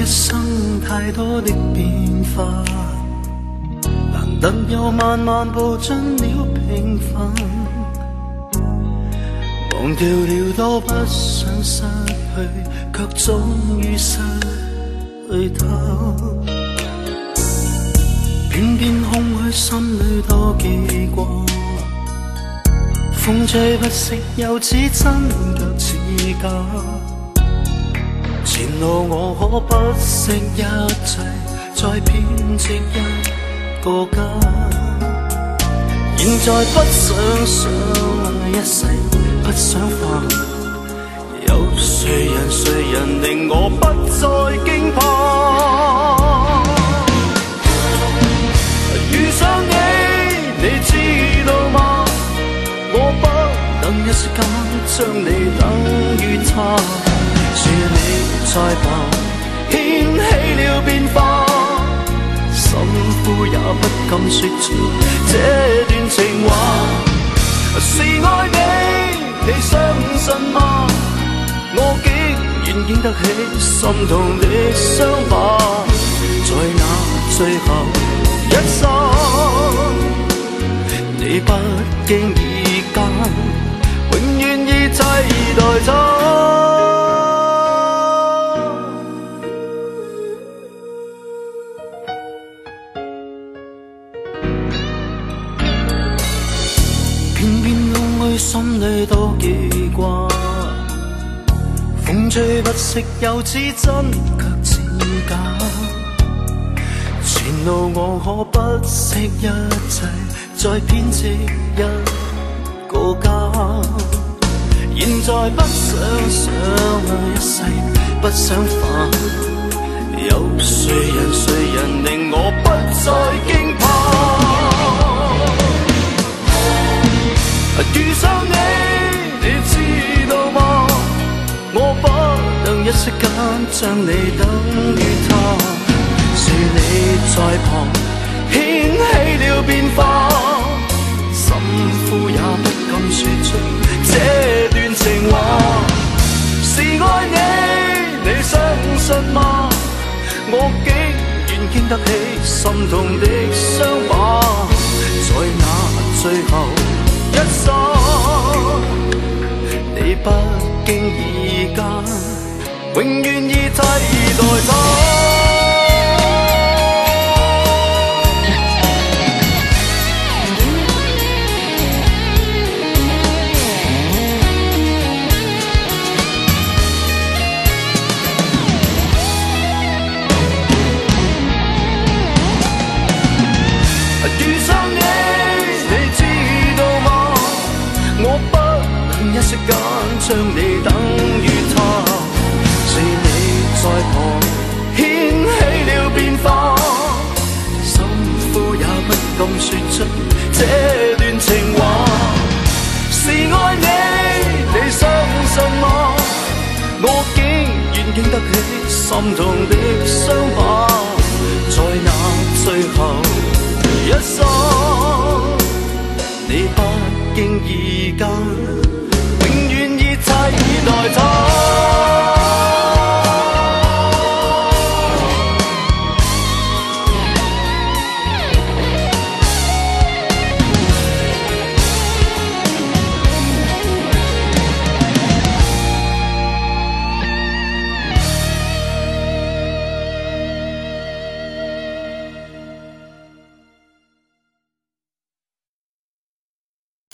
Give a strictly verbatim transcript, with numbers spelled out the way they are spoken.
生太多的變化，難得又慢慢步進了平凡，忘掉了多不想失去，卻終於失去它。偏偏空虛心裏多記掛，風吹不息又似真卻似假。前路我可不惜一切，再編織一個家。現在不想想一世，不想化。有誰人誰人令我不再驚怕？遇上你，你知道嗎？我不能一時間將你等於他。是你在旁掀起了變化，心呼也不敢說出這段情話。是愛你，你相信嗎？我竟然經得起心痛的傷疤，在那最後一剎，你不經意間永遠已替代他。心裏多記掛，風吹不息又似真卻似假。前路我可不惜一切，再編織一個家。現在不想想一世，不想化。有誰人誰人令我不再驚怕？遇上你，你知道嗎？我不能一息間將你等於他。是你在旁掀起了變化，心呼也不敢說出這段情話。是愛你，你相信嗎？我竟然經得起心痛的傷疤，在那最後一剎，你不經意間永遠已替代他。遇上你，你知道嗎？我不能一息間將你等於他。是你在旁掀起了變化，心呼也不敢說出這段情話。是愛你，你相信嗎？我竟然經得起心痛的傷疤，在那最後一剎，你不經意間永遠已替代他。